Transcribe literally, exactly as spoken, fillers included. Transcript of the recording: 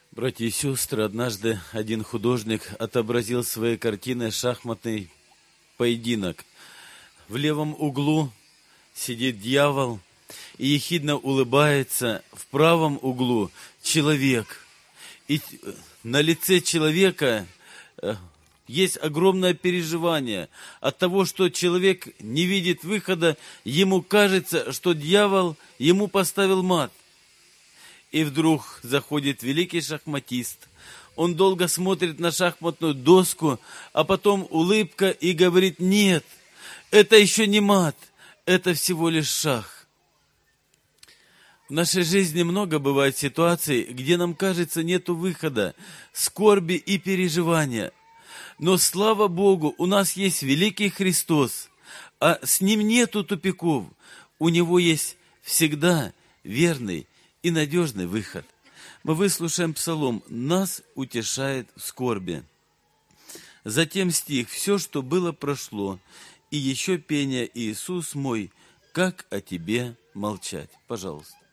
Братья и сестры, однажды один художник отобразил своей картиной шахматный поединок. В левом углу сидит дьявол и ехидно улыбается, в правом углу человек. И на лице человека есть огромное переживание от того, что человек не видит выхода, ему кажется, что дьявол ему поставил мат. И вдруг заходит великий шахматист. Он долго смотрит на шахматную доску, а потом улыбка и говорит: нет, это еще не мат, это всего лишь шах. В нашей жизни много бывает ситуаций, где нам кажется, нету выхода, скорби и переживания. Но слава Богу, у нас есть великий Христос, а с Ним нету тупиков. У Него есть всегда верный и надежный выход. Мы выслушаем псалом «Нас утешает в скорби». Затем стих «Все, что было, прошло, и еще пение Иисус мой, как о Тебе молчать». Пожалуйста.